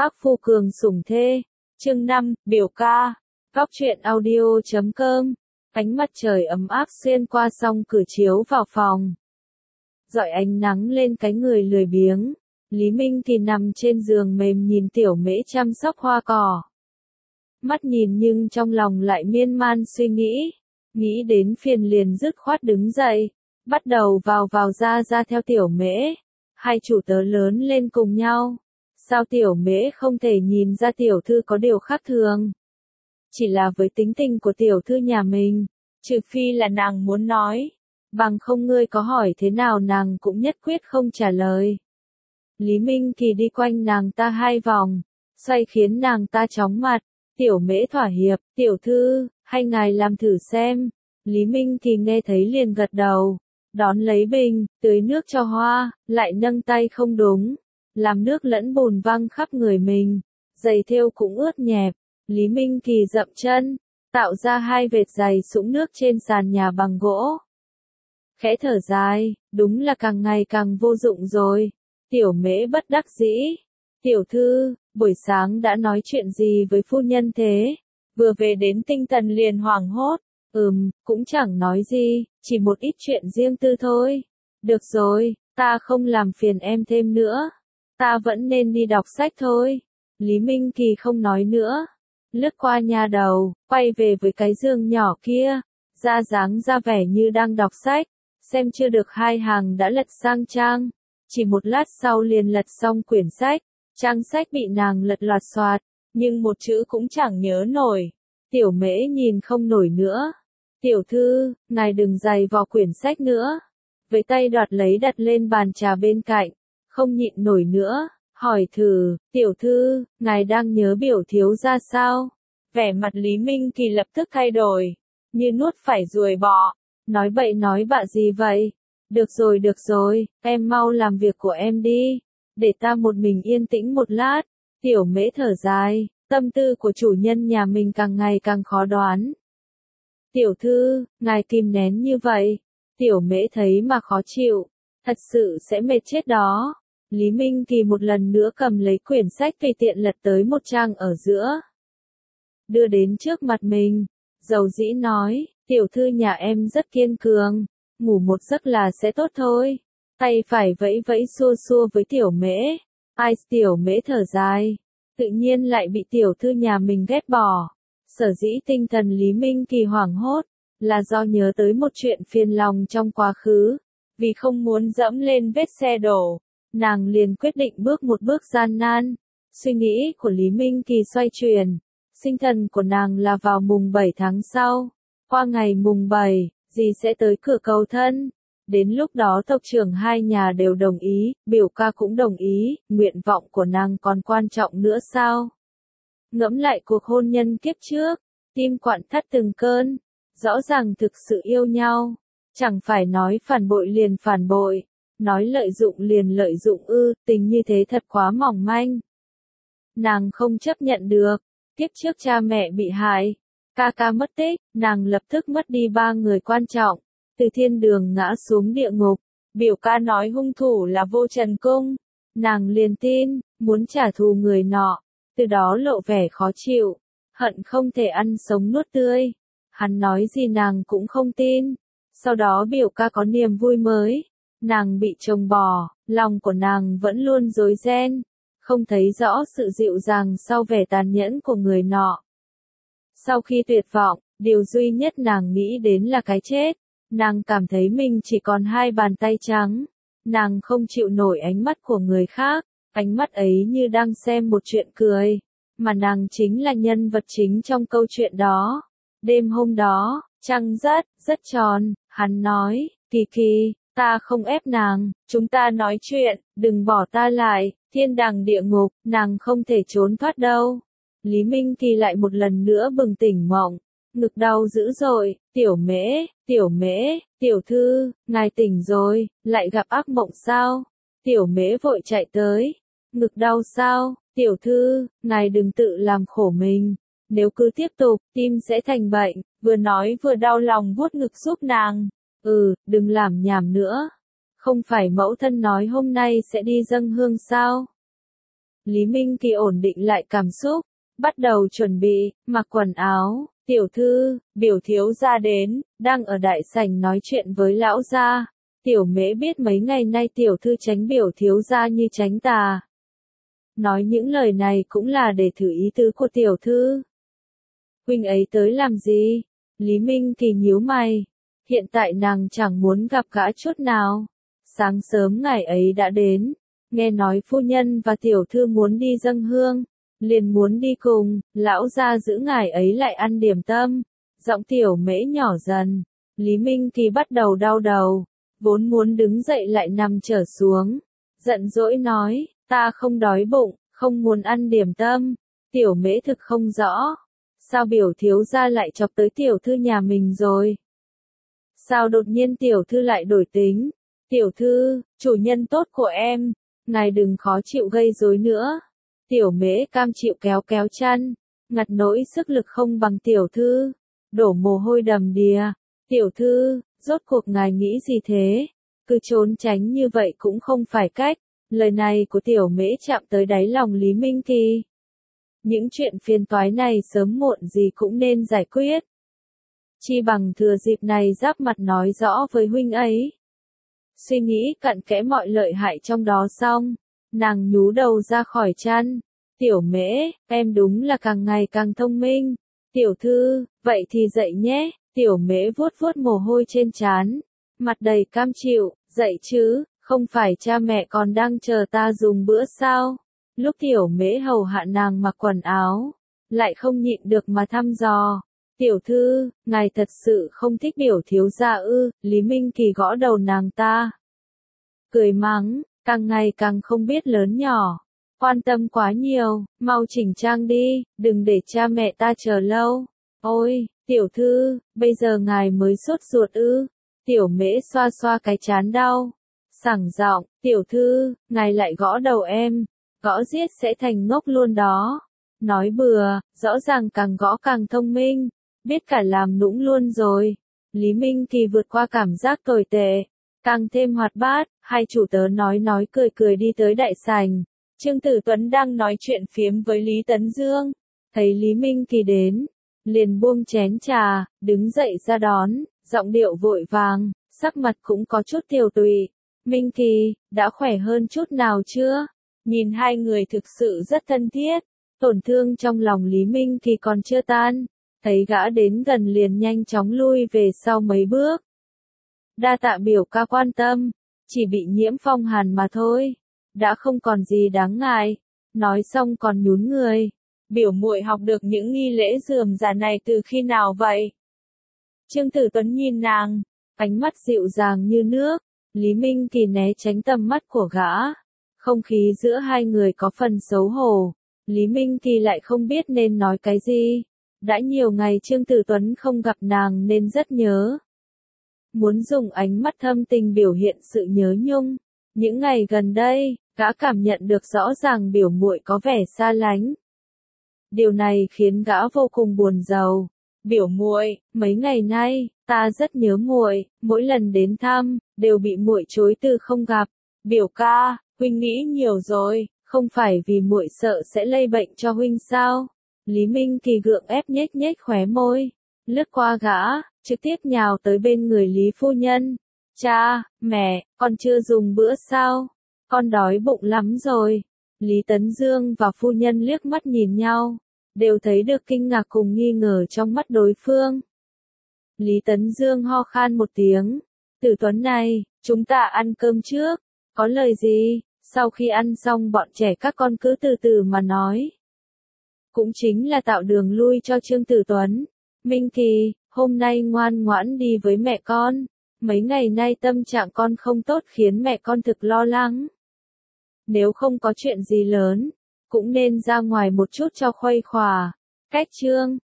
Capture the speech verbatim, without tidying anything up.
Ác phu cường sủng thê. Chương năm, biểu ca. Góc truyện audio chấm com. Ánh mặt trời ấm áp xuyên qua song cửa chiếu vào phòng. Rọi ánh nắng lên cái người lười biếng. Lý Minh thì nằm trên giường mềm nhìn tiểu mễ chăm sóc hoa cỏ. Mắt nhìn nhưng trong lòng lại miên man suy nghĩ. Nghĩ đến phiền liền dứt khoát đứng dậy. Bắt đầu vào vào ra ra theo tiểu mễ. Hai chủ tớ lớn lên cùng nhau. Sao tiểu mễ không thể nhìn ra tiểu thư có điều khác thường? Chỉ là với tính tình của tiểu thư nhà mình, trừ phi là nàng muốn nói, bằng không ngươi có hỏi thế nào nàng cũng nhất quyết không trả lời. Lý Minh thì đi quanh nàng ta hai vòng, xoay khiến nàng ta chóng mặt. Tiểu mễ thỏa hiệp, tiểu thư, hay ngài làm thử xem. Lý Minh thì nghe thấy liền gật đầu, đón lấy bình, tưới nước cho hoa, lại nâng tay không đúng, làm nước lẫn bùn văng khắp người mình, giày thêu cũng ướt nhẹp. Lý Minh thì dậm chân, tạo ra hai vệt giày sũng nước trên sàn nhà bằng gỗ. Khẽ thở dài, đúng là càng ngày càng vô dụng rồi. Tiểu mễ bất đắc dĩ. Tiểu thư, buổi sáng đã nói chuyện gì với phu nhân thế? Vừa về đến tinh thần liền hoảng hốt. Ừm, cũng chẳng nói gì, chỉ một ít chuyện riêng tư thôi. Được rồi, ta không làm phiền em thêm nữa. Ta vẫn nên đi đọc sách thôi. Lý Minh thì không nói nữa. Lướt qua nhà đầu, quay về với cái giường nhỏ kia. Ra dáng ra vẻ như đang đọc sách. Xem chưa được hai hàng đã lật sang trang. Chỉ một lát sau liền lật xong quyển sách. Trang sách bị nàng lật loạt xoạt, nhưng một chữ cũng chẳng nhớ nổi. Tiểu mễ nhìn không nổi nữa. Tiểu thư, ngài đừng giày vào quyển sách nữa. Với tay đoạt lấy đặt lên bàn trà bên cạnh. Không nhịn nổi nữa, hỏi thử, tiểu thư, ngài đang nhớ biểu thiếu ra sao? Vẻ mặt Lý Minh thì lập tức thay đổi, như nuốt phải ruồi bọ. Nói bậy nói bạ gì vậy? Được rồi được rồi, em mau làm việc của em đi. Để ta một mình yên tĩnh một lát. Tiểu mễ thở dài, tâm tư của chủ nhân nhà mình càng ngày càng khó đoán. Tiểu thư, ngài kìm nén như vậy. Tiểu mễ thấy mà khó chịu. Thật sự sẽ mệt chết đó. Lý Minh thì một lần nữa cầm lấy quyển sách tùy tiện lật tới một trang ở giữa. Đưa đến trước mặt mình. Dầu dĩ nói, tiểu thư nhà em rất kiên cường. Ngủ một giấc là sẽ tốt thôi. Tay phải vẫy vẫy xua xua với tiểu mễ. Ai tiểu mễ thở dài. Tự nhiên lại bị tiểu thư nhà mình ghét bỏ. Sở dĩ tinh thần Lý Minh kỳ hoảng hốt. Là do nhớ tới một chuyện phiền lòng trong quá khứ. Vì không muốn dẫm lên vết xe đổ. Nàng liền quyết định bước một bước gian nan. Suy nghĩ của Lý Minh kỳ xoay chuyển. Sinh thần của nàng là vào mùng bảy tháng sau. Qua ngày mùng bảy, dì sẽ tới cửa cầu thân. Đến lúc đó tộc trưởng hai nhà đều đồng ý, biểu ca cũng đồng ý, nguyện vọng của nàng còn quan trọng nữa sao? Ngẫm lại cuộc hôn nhân kiếp trước, tim quặn thắt từng cơn, rõ ràng thực sự yêu nhau, chẳng phải nói phản bội liền phản bội, nói lợi dụng liền lợi dụng ư, tình như thế thật quá mỏng manh. Nàng không chấp nhận được, kiếp trước cha mẹ bị hại, ca ca mất tích, nàng lập tức mất đi ba người quan trọng. Từ thiên đường ngã xuống địa ngục, biểu ca nói hung thủ là Vô Trần Cung, nàng liền tin, muốn trả thù người nọ, từ đó lộ vẻ khó chịu, hận không thể ăn sống nuốt tươi. Hắn nói gì nàng cũng không tin. Sau đó biểu ca có niềm vui mới, nàng bị chồng bỏ, lòng của nàng vẫn luôn rối ren, không thấy rõ sự dịu dàng sau vẻ tàn nhẫn của người nọ. Sau khi tuyệt vọng, điều duy nhất nàng nghĩ đến là cái chết. Nàng cảm thấy mình chỉ còn hai bàn tay trắng. Nàng không chịu nổi ánh mắt của người khác. Ánh mắt ấy như đang xem một chuyện cười. Mà nàng chính là nhân vật chính trong câu chuyện đó. Đêm hôm đó, trăng rất, rất tròn. Hắn nói, Kỳ Kỳ, ta không ép nàng. Chúng ta nói chuyện, đừng bỏ ta lại. Thiên đàng địa ngục, nàng không thể trốn thoát đâu. Lý Minh Kỳ lại một lần nữa bừng tỉnh mộng. Ngực đau dữ dội, tiểu mễ, tiểu mễ, tiểu thư, ngài tỉnh rồi, lại gặp ác mộng sao? Tiểu mễ vội chạy tới. Ngực đau sao, tiểu thư, ngài đừng tự làm khổ mình. Nếu cứ tiếp tục, tim sẽ thành bệnh. Vừa nói vừa đau lòng vuốt ngực giúp nàng. Ừ, đừng làm nhảm nữa. Không phải mẫu thân nói hôm nay sẽ đi dâng hương sao? Lý Minh Kỳ ổn định lại cảm xúc, bắt đầu chuẩn bị, mặc quần áo. Tiểu thư, biểu thiếu gia đến, đang ở đại sảnh nói chuyện với lão gia. Tiểu mễ biết mấy ngày nay tiểu thư tránh biểu thiếu gia như tránh tà. Nói những lời này cũng là để thử ý tứ của tiểu thư. Huynh ấy tới làm gì? Lý Minh Kỳ nhíu mày. Hiện tại nàng chẳng muốn gặp gã chút nào. Sáng sớm ngày ấy đã đến. Nghe nói phu nhân và tiểu thư muốn đi dâng hương. Liền muốn đi cùng, lão gia giữ ngài ấy lại ăn điểm tâm. Giọng tiểu mễ nhỏ dần. Lý Minh Kỳ bắt đầu đau đầu. Vốn muốn đứng dậy lại nằm trở xuống. Giận dỗi nói, ta không đói bụng, không muốn ăn điểm tâm. Tiểu mễ thực không rõ. Sao biểu thiếu gia lại chọc tới tiểu thư nhà mình rồi? Sao đột nhiên tiểu thư lại đổi tính? Tiểu thư, chủ nhân tốt của em, ngài đừng khó chịu gây rối nữa. Tiểu mễ cam chịu kéo kéo chăn, ngặt nỗi sức lực không bằng tiểu thư, đổ mồ hôi đầm đìa. Tiểu thư, rốt cuộc ngài nghĩ gì thế? Cứ trốn tránh như vậy cũng không phải cách. Lời này của tiểu mễ chạm tới đáy lòng Lý Minh Kỳ. Những chuyện phiền toái này sớm muộn gì cũng nên giải quyết. Chi bằng thừa dịp này giáp mặt nói rõ với huynh ấy. Suy nghĩ cặn kẽ mọi lợi hại trong đó xong, nàng nhú đầu ra khỏi chăn. Tiểu mễ, em đúng là càng ngày càng thông minh. Tiểu thư, vậy thì dậy nhé. Tiểu mễ vuốt vuốt mồ hôi trên trán, mặt đầy cam chịu, dậy chứ, không phải cha mẹ còn đang chờ ta dùng bữa sao? Lúc tiểu mễ hầu hạ nàng mặc quần áo, lại không nhịn được mà thăm dò. Tiểu thư, ngài thật sự không thích biểu thiếu gia ư? Lý Minh Kỳ gõ đầu nàng ta. Cười mắng, càng ngày càng không biết lớn nhỏ. Quan tâm quá nhiều, mau chỉnh trang đi, đừng để cha mẹ ta chờ lâu. Ôi, tiểu thư, bây giờ ngài mới sốt ruột ư? Tiểu mễ xoa xoa cái chán đau. Sảng giọng, tiểu thư, ngài lại gõ đầu em. Gõ giết sẽ thành ngốc luôn đó. Nói bừa, rõ ràng càng gõ càng thông minh. Biết cả làm nũng luôn rồi. Lý Minh Kỳ vượt qua cảm giác tồi tệ. Càng thêm hoạt bát, hai chủ tớ nói nói cười cười đi tới đại sảnh. Trương Tử Tuấn đang nói chuyện phiếm với Lý Tấn Dương. Thấy Lý Minh Kỳ đến, liền buông chén trà, đứng dậy ra đón, giọng điệu vội vàng, sắc mặt cũng có chút tiều tụy. Minh Kỳ, đã khỏe hơn chút nào chưa? Nhìn hai người thực sự rất thân thiết, tổn thương trong lòng Lý Minh Kỳ còn chưa tan. Thấy gã đến gần liền nhanh chóng lui về sau mấy bước. Đa tạ biểu ca quan tâm, chỉ bị nhiễm phong hàn mà thôi, đã không còn gì đáng ngại. Nói xong còn nhún người. Biểu muội học được những nghi lễ rườm rà này từ khi nào vậy? Trương Tử Tuấn nhìn nàng, ánh mắt dịu dàng như nước. Lý Minh Kỳ né tránh tầm mắt của gã. Không khí giữa hai người có phần xấu hổ. Lý Minh Kỳ lại không biết nên nói cái gì. Đã nhiều ngày Trương Tử Tuấn không gặp nàng nên rất nhớ. Muốn dùng ánh mắt thâm tình biểu hiện sự nhớ nhung. Những ngày gần đây, gã cảm nhận được rõ ràng biểu muội có vẻ xa lánh. Điều này khiến gã vô cùng buồn rầu. Biểu muội, mấy ngày nay, ta rất nhớ muội, mỗi lần đến thăm, đều bị muội chối từ không gặp. Biểu ca, huynh nghĩ nhiều rồi, không phải vì muội sợ sẽ lây bệnh cho huynh sao? Lý Minh Kỳ gượng ép nhếch nhếch khóe môi, lướt qua gã, trực tiếp nhào tới bên người Lý phu nhân. Cha, mẹ, con chưa dùng bữa sao? Con đói bụng lắm rồi. Lý Tấn Dương và phu nhân liếc mắt nhìn nhau, đều thấy được kinh ngạc cùng nghi ngờ trong mắt đối phương. Lý Tấn Dương ho khan một tiếng. Tử Tuấn này, chúng ta ăn cơm trước. Có lời gì? Sau khi ăn xong bọn trẻ các con cứ từ từ mà nói. Cũng chính là tạo đường lui cho Trương Tử Tuấn. Minh Kỳ, hôm nay ngoan ngoãn đi với mẹ con. Mấy ngày nay tâm trạng con không tốt khiến mẹ con thực lo lắng. Nếu không có chuyện gì lớn, cũng nên ra ngoài một chút cho khuây khỏa. Cách Trương